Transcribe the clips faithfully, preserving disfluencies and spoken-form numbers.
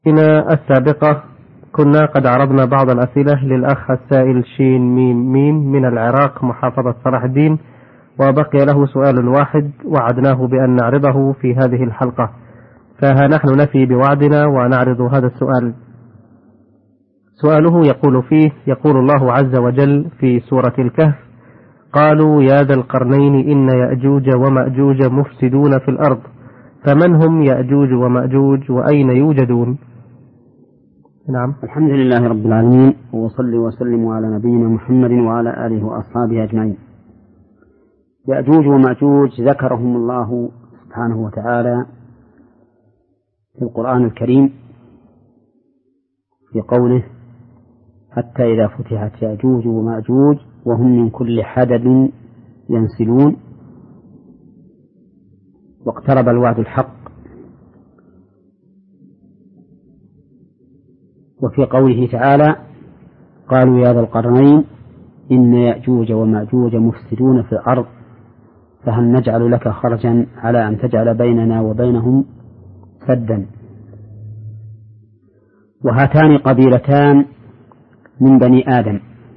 هنا السابقة كنا قد عرضنا بعض الأسئلة للأخ السائل شين ميم ميم من العراق محافظة صلاح الدين، وبقي له سؤال واحد وعدناه بأن نعرضه في هذه الحلقة، فها نحن نفي بوعدنا ونعرض هذا السؤال. سؤاله يقول فيه: يقول الله عز وجل في سورة الكهف: قالوا يا ذا القرنين إن يأجوج ومأجوج مفسدون في الأرض فمن هم يأجوج ومأجوج وأين يوجدون؟ نعم. الحمد لله رب العالمين، وصلي وسلم على نبينا محمد وعلى آله وأصحابه أجمعين. يأجوج ومأجوج ذكرهم الله سبحانه وتعالى في القرآن الكريم في قوله: حتى إذا فتحت يأجوج ومأجوج وهم من كل حدب ينسلون واقترب الوعد الحق. وفي قوله تعالى: قالوا يا ذا القرنين إن يأجوج ومأجوج مفسدون في الأرض فهل نجعل لك خرجا على أن تجعل بيننا وبينهم سدا. وهاتان قبيلتان من بني آدم،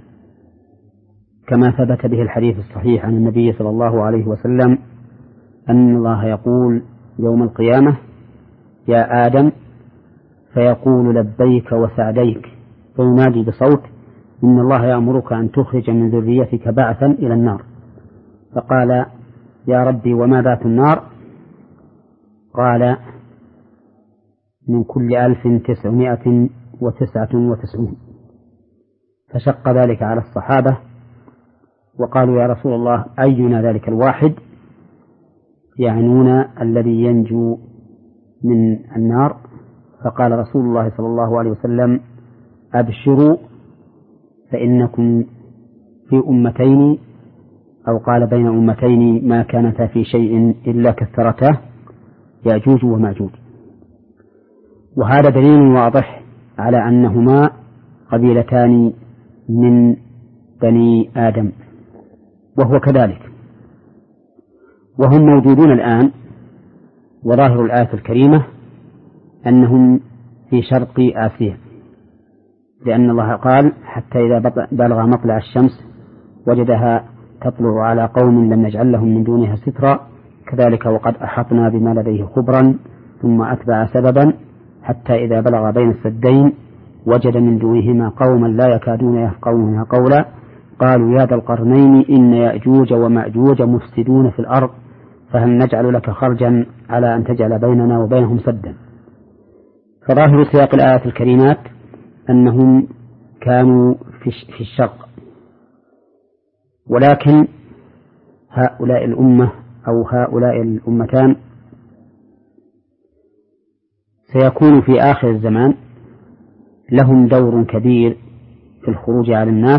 كما ثبت به الحديث الصحيح عن النبي صلى الله عليه وسلم أن الله يقول يوم القيامة: يا آدم، فيقول لبيك وسعديك، فينادي بصوت: إن الله يأمرك أن تخرج من ذريتك بعثا إلى النار. فقال: يا ربي وما ذات النار؟ قال: من كل ألف تسعمائة وتسعة وتسعون. فشق ذلك على الصحابة وقالوا: يا رسول الله أينا ذلك الواحد؟ يعنون الذي ينجو من النار. فقال رسول الله صلى الله عليه وسلم: أبشروا فإنكم في أمتين، أو قال بين أمتين ما كانتا في شيء إلا كثرته، يأجوج ومأجوج. وهذا دليل واضح على أنهما قبيلتان من بني آدم، وهو كذلك، وهم موجودون الآن. وظاهر الآية الكريمة أنهم في شرق آسيا، لأن الله قال: حتى إذا بلغ مطلع الشمس وجدها تطلع على قوم لم نجعل لهم من دونها سترا كذلك وقد أحطنا بما لديه خبرا ثم أتبع سببا حتى إذا بلغ بين السدين وجد من دونهما قوما لا يكادون يفقهون قولا قالوا يا ذا القرنين إن يأجوج ومأجوج مفسدون في الأرض فهل نجعل لك خرجا على أن تجعل بيننا وبينهم سدا. فظاهر سياق الآيات الكريمات أنهم كانوا في الشرق، ولكن هؤلاء الأمة أو هؤلاء الأمتان سيكون في آخر الزمان لهم دور كبير في الخروج على الناس،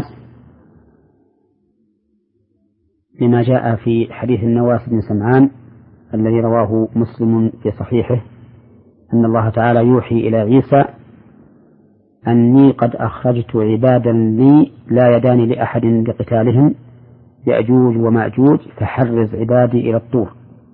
لما جاء في حديث النواس بن سمعان الذي رواه مسلم في صحيحه أن الله تعالى يوحي إلى عيسى أني قد أخرجت عبادا لي لا يدان لأحد لقتالهم يأجوج ومأجوج فحرز عبادي إلى الطور.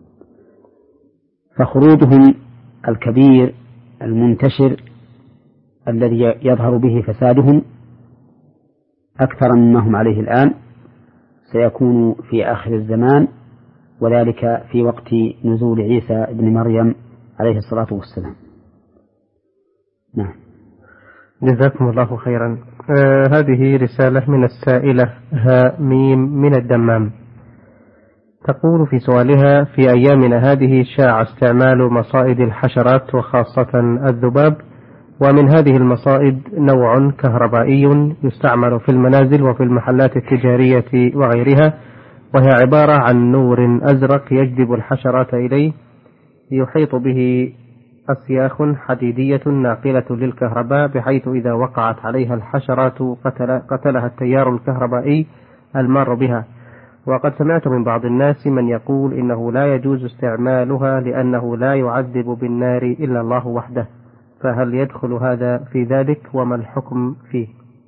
فخروجهم الكبير المنتشر الذي يظهر به فسادهم أكثر مما هم عليه الآن سيكون في آخر الزمان، وذلك في وقت نزول عيسى ابن مريم عليه الصلاة والسلام. نعم. جزاكم الله خيرا. آه هذه رسالة من السائلة ها ميم من الدمام، تقول في سؤالها: في أيامنا هذه شاع استعمال مصائد الحشرات وخاصة الذباب، ومن هذه المصائد نوع كهربائي يستعمل في المنازل وفي المحلات التجارية وغيرها، وهي عبارة عن نور أزرق يجذب الحشرات إليه، يحيط به أسياخ حديدية ناقلة للكهرباء، بحيث إذا وقعت عليها الحشرات قتل قتلها التيار الكهربائي المار بها. وقد سمعت من بعض الناس من يقول إنه لا يجوز استعمالها لأنه لا يعذب بالنار إلا الله وحده، فهل يدخل هذا في ذلك وما الحكم فيه؟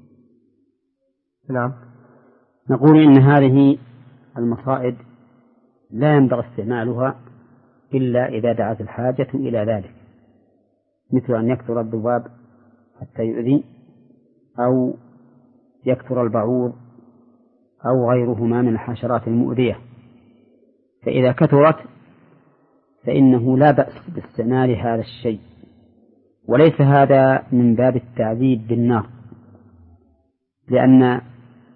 نعم. نقول إن هذه المصائد لا ينبغي استعمالها إلا إذا دعت الحاجة إلى ذلك، مثل أن يكثر الذباب حتى يؤذي، أو يكثر البعوض، أو غيرهما من الحشرات المؤذية. فإذا كثرت فإنه لا بأس باستعمال هذا الشيء، وليس هذا من باب التعذيب بالنار، لأن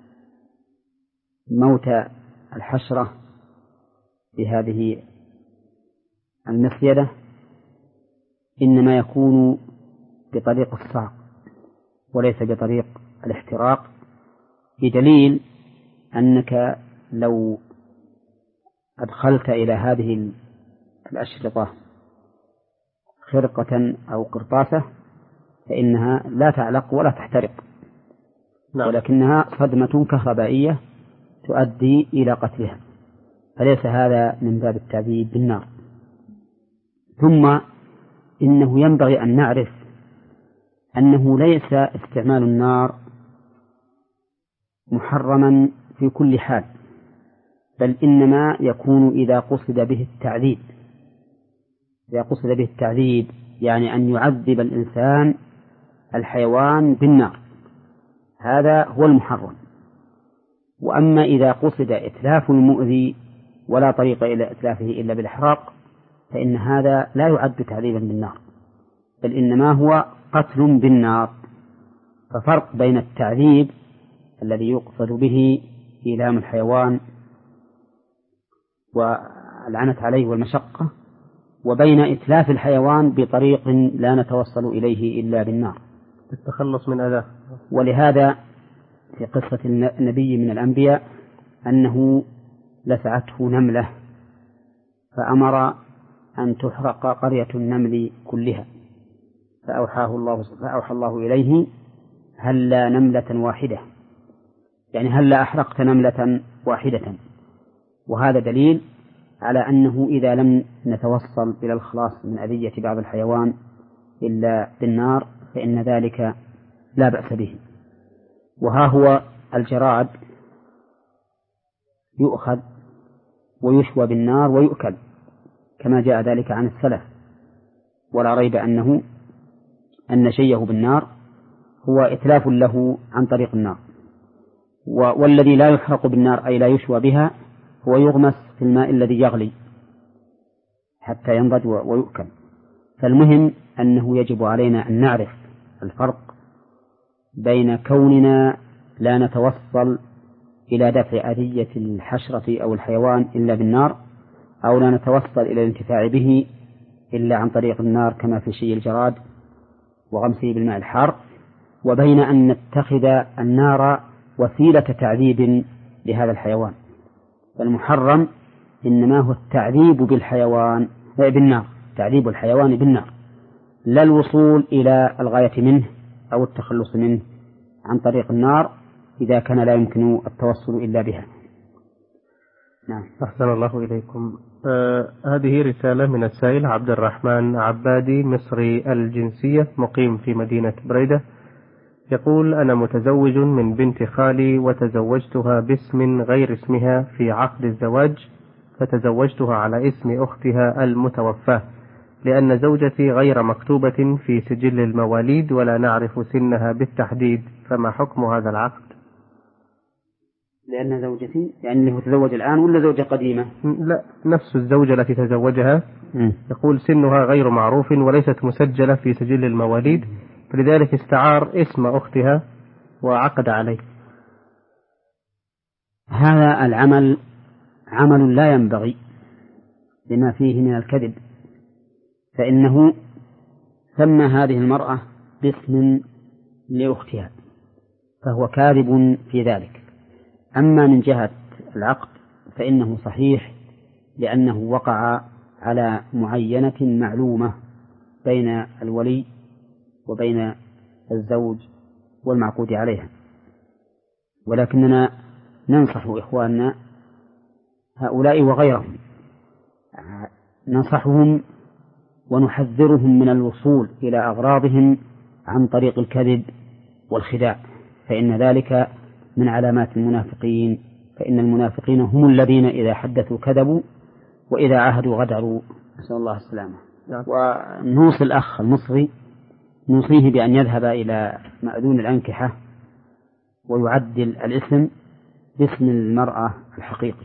موت الحشرة بهذه المسيدة إنما يكون بطريق الصعق وليس بطريق الاحتراق، بدليل أنك لو أدخلت إلى هذه الأشرطة خرقة أو قرطاسة فإنها لا تعلق ولا تحترق، نعم. ولكنها صدمة كهربائية تؤدي إلى قتلها، فليس هذا من باب التعذيب بالنار. ثم إنه ينبغي أن نعرف أنه ليس استعمال النار محرما في كل حال، بل إنما يكون إذا قصد به التعذيب. إذا قصد به التعذيب يعني أن يعذب الإنسان الحيوان بالنار، هذا هو المحرم. وأما إذا قصد إتلاف المؤذي ولا طريق إلى إتلافه إلا بالإحراق فإن هذا لا يعد تعذيبا بالنار، بل إنما هو قتل بالنار. ففرق بين التعذيب الذي يقصد به إيلام الحيوان والعنة عليه والمشقة، وبين إتلاف الحيوان بطريق لا نتوصل إليه إلا بالنار التخلص من أذاه. ولهذا في قصة النبي من الأنبياء أنه لسعته نملة فأمر أن تحرق قرية النمل كلها، فأوحاه الله فأوحى الله إليه هلا نملة واحدة، يعني هلا أحرقت نملة واحدة. وهذا دليل على أنه إذا لم نتوصل إلى الخلاص من أذية بعض الحيوان إلا بالنار فإن ذلك لا بأس به. وها هو الجراد يؤخذ ويشوى بالنار ويؤكل كما جاء ذلك عن السلف، ولا ريب أنه أن شيه بالنار هو إتلاف له عن طريق النار. والذي لا يحرق بالنار أي لا يشوى بها هو يغمس في الماء الذي يغلي حتى ينضج ويؤكل. فالمهم أنه يجب علينا أن نعرف الفرق بين كوننا لا نتوصل إلى دفع أذية الحشرة أو الحيوان إلا بالنار، أو لا نتوصل إلى الانتفاع به إلا عن طريق النار كما في شيء الجراد وغمسه بالماء الحار، وبين أن نتخذ النار وسيلة تعذيب لهذا الحيوان. فالمحرم إنما هو التعذيب بالحيوان بالنار، تعذيب الحيوان بالنار، لا الوصول إلى الغاية منه أو التخلص منه عن طريق النار إذا كان لا يمكن التوصل إلا بها. نعم. أحسن الله إليكم. آه هذه رسالة من السائل عبد الرحمن عبادي مصري الجنسية مقيم في مدينة بريدة، يقول: أنا متزوج من بنت خالي وتزوجتها باسم غير اسمها في عقد الزواج، فتزوجتها على اسم أختها المتوفاة، لأن زوجتي غير مكتوبة في سجل المواليد ولا نعرف سنها بالتحديد، فما حكم هذا العقد؟ لأن زوجتي يعني هو تزوج الآن ولا زوجة قديمة؟ لا، نفس الزوجة التي تزوجها. م. يقول سنها غير معروف وليست مسجلة في سجل المواليد، فلذلك استعار اسم أختها وعقد عليه. هذا العمل عمل لا ينبغي لما فيه من الكذب، فإنه سمى هذه المرأة باسم لأختها فهو كاذب في ذلك. أما من جهة العقد فإنه صحيح، لأنه وقع على معينة معلومة بين الولي وبين الزوج والمعقود عليها. ولكننا ننصح إخواننا هؤلاء وغيرهم، ننصحهم ونحذرهم من الوصول إلى أغراضهم عن طريق الكذب والخداع، فإن ذلك من علامات المنافقين، فإن المنافقين هم الذين إذا حدثوا كذبوا وإذا عاهدوا غدروا، نسأل الله السلامة. ونوصي الأخ المصري نوصيه بأن يذهب إلى مأذون الأنكحة ويعدل الاسم باسم المرأة الحقيقي.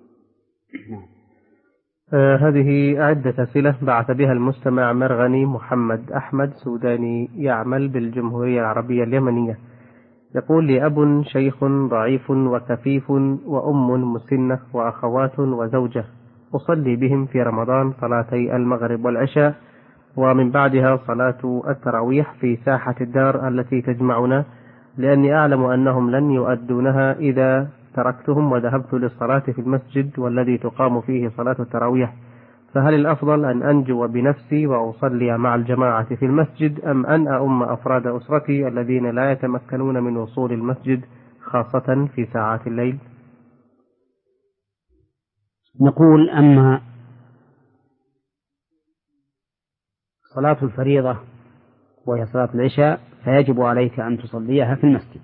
آه هذه عدة أسئلة بعث بها المستمع مرغني محمد أحمد سوداني يعمل بالجمهورية العربية اليمنية. يقول لي أب شيخ ضعيف وكفيف وأم مسنة وأخوات وزوجة، أصلي بهم في رمضان صلاتي المغرب والعشاء ومن بعدها صلاة التراويح في ساحة الدار التي تجمعنا، لأني أعلم أنهم لن يؤدونها إذا تركتهم وذهبت للصلاة في المسجد والذي تقام فيه صلاة التراويح، فهل الأفضل أن أنجو بنفسي وأصلي مع الجماعة في المسجد أم أن أؤم أفراد أسرتي الذين لا يتمكنون من وصول المسجد خاصة في ساعات الليل؟ نقول أما صلاة الفريضة وهي صلاة العشاء فيجب عليك أن تصليها في المسجد،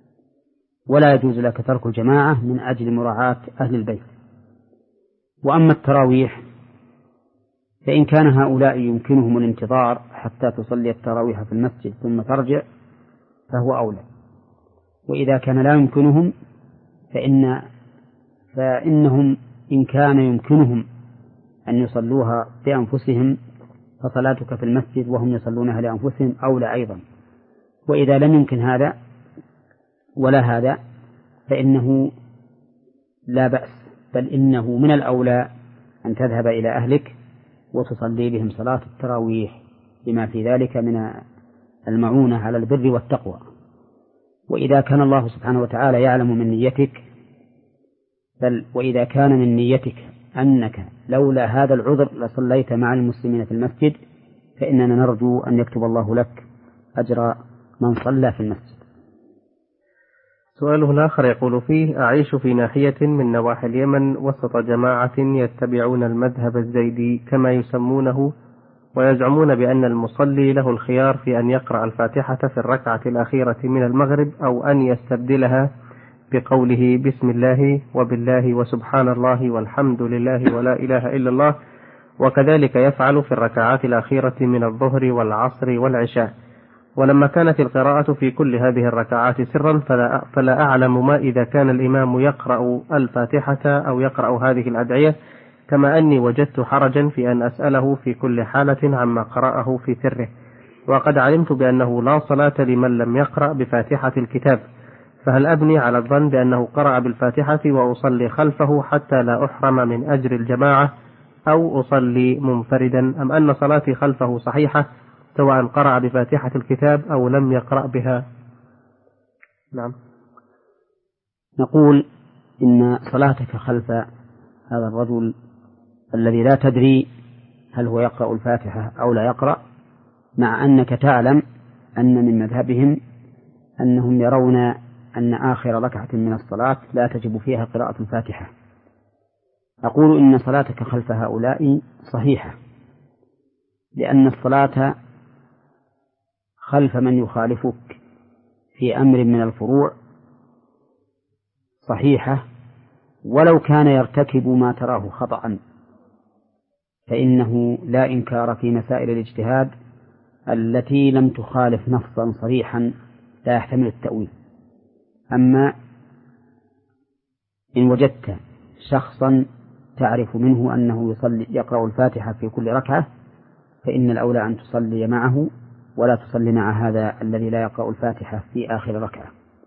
ولا يجوز لك ترك الجماعة من أجل مراعاة أهل البيت. وأما التراويح فإن كان هؤلاء يمكنهم الانتظار حتى تصلي التراويح في المسجد ثم ترجع فهو أولى، وإذا كان لا يمكنهم فإن فإنهم إن كان يمكنهم أن يصلوها بأنفسهم فصلاتك في المسجد وهم يصلونها لأنفسهم أولى أيضا. وإذا لم يمكن هذا ولا هذا فإنه لا بأس، بل إنه من الأولى أن تذهب إلى أهلك وتصلي بهم صلاة التراويح بما في ذلك من المعونة على البر والتقوى. وإذا كان الله سبحانه وتعالى يعلم من نيتك، بل وإذا كان من نيتك أنك لولا هذا العذر لصليت مع المسلمين في المسجد فإننا نرجو أن يكتب الله لك أجر من صلى في المسجد. سؤاله الآخر يقول فيه: أعيش في ناحية من نواحي اليمن وسط جماعة يتبعون المذهب الزيدي كما يسمونه، ويزعمون بأن المصلي له الخيار في أن يقرأ الفاتحة في الركعة الأخيرة من المغرب أو أن يستبدلها بقوله بسم الله وبالله وسبحان الله والحمد لله ولا إله إلا الله، وكذلك يفعل في الركعات الأخيرة من الظهر والعصر والعشاء. ولما كانت القراءة في كل هذه الركعات سرا فلا, فلا أعلم ما إذا كان الإمام يقرأ الفاتحة أو يقرأ هذه الأدعية، كما أني وجدت حرجا في أن أسأله في كل حالة عما قرأه في سره، وقد علمت بأنه لا صلاة لمن لم يقرأ بفاتحة الكتاب، فهل أبني على الظن بأنه قرأ بالفاتحة وأصلي خلفه حتى لا أحرم من أجر الجماعة، أو أصلي منفردا، أم أن صلاتي خلفه صحيحة سواء قرأ بفاتحة الكتاب أو لم يقرأ بها؟ نعم. نقول إن صلاتك خلف هذا الرجل الذي لا تدري هل هو يقرأ الفاتحة أو لا يقرأ، مع أنك تعلم أن من مذهبهم أنهم يرون أن آخر ركعة من الصلاة لا تجب فيها قراءة الفاتحة. أقول إن صلاتك خلف هؤلاء صحيحة، لأن الصلاة خلف من يخالفك في أمر من الفروع صحيحة، ولو كان يرتكب ما تراه خطأ، فإنه لا إنكار في مسائل الاجتهاد التي لم تخالف نصا صريحا لا يحتمل التأويل. أما إن وجدت شخصا تعرف منه أنه يصلي يقرأ الفاتحة في كل ركعة فإن الأولى أن تصلي معه ولا تصلي مع هذا الذي لا يقرأ الفاتحة في آخر ركعة.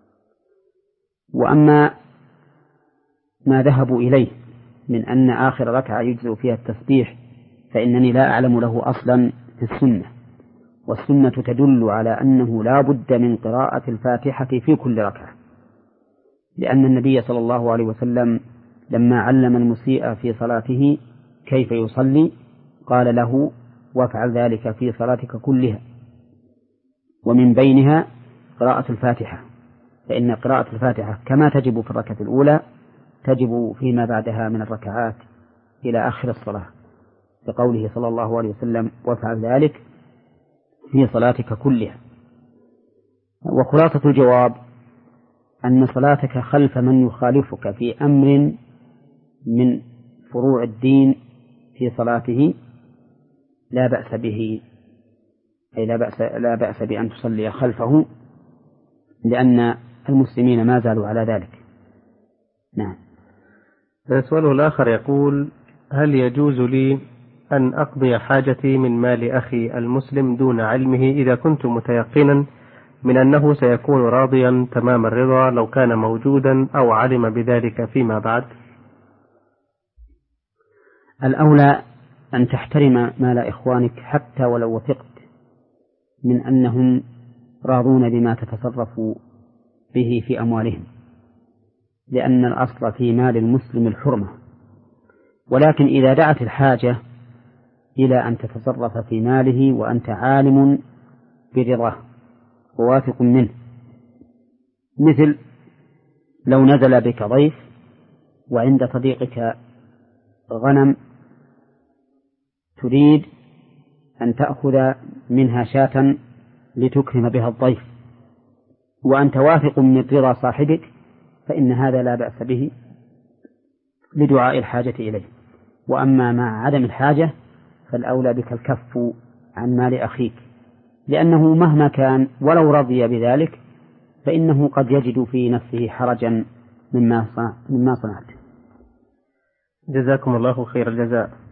وأما ما ذهبوا إليه من أن آخر ركعة يجزئ فيها التسبيح فإنني لا أعلم له أصلا في السنة، والسنة تدل على أنه لا بد من قراءة الفاتحة في كل ركعة، لأن النبي صلى الله عليه وسلم لما علم المسيء في صلاته كيف يصلي قال له: وافعل ذلك في صلاتك كلها، ومن بينها قراءة الفاتحة، فإن قراءة الفاتحة كما تجب في الركعة الأولى تجب فيما بعدها من الركعات إلى آخر الصلاة، بقوله صلى الله عليه وسلم: وافعل ذلك في صلاتك كلها. وخلاصة الجواب أن صلاتك خلف من يخالفك في أمر من فروع الدين في صلاته لا بأس به أي لا بأس, لا بأس بأن تصلي خلفه، لأن المسلمين ما زالوا على ذلك. نعم. السؤال الآخر يقول: هل يجوز لي أن أقضي حاجتي من مال أخي المسلم دون علمه إذا كنت متيقنا من أنه سيكون راضيا تمام الرضا لو كان موجودا أو علم بذلك فيما بعد؟ الأولى أن تحترم مال إخوانك حتى ولو وثقت من أنهم راضون بما تتصرف به في أموالهم، لأن الأصل في مال المسلم الحرمة. ولكن إذا دعت الحاجة إلى أن تتصرف في ماله وأنت عالم برضاه وواثق منه، مثل لو نزل بك ضيف وعند صديقك غنم تريد أن تأخذ منها شاة لتكرم بها الضيف وأنت واثق من رضا صاحبك، فإن هذا لا بأس به لدعاء الحاجة إليه. وأما مع عدم الحاجة فالأولى بك الكف عن مال أخيك، لأنه مهما كان ولو رضي بذلك فإنه قد يجد في نفسه حرجا مما صنعت. جزاكم الله خير الجزاء.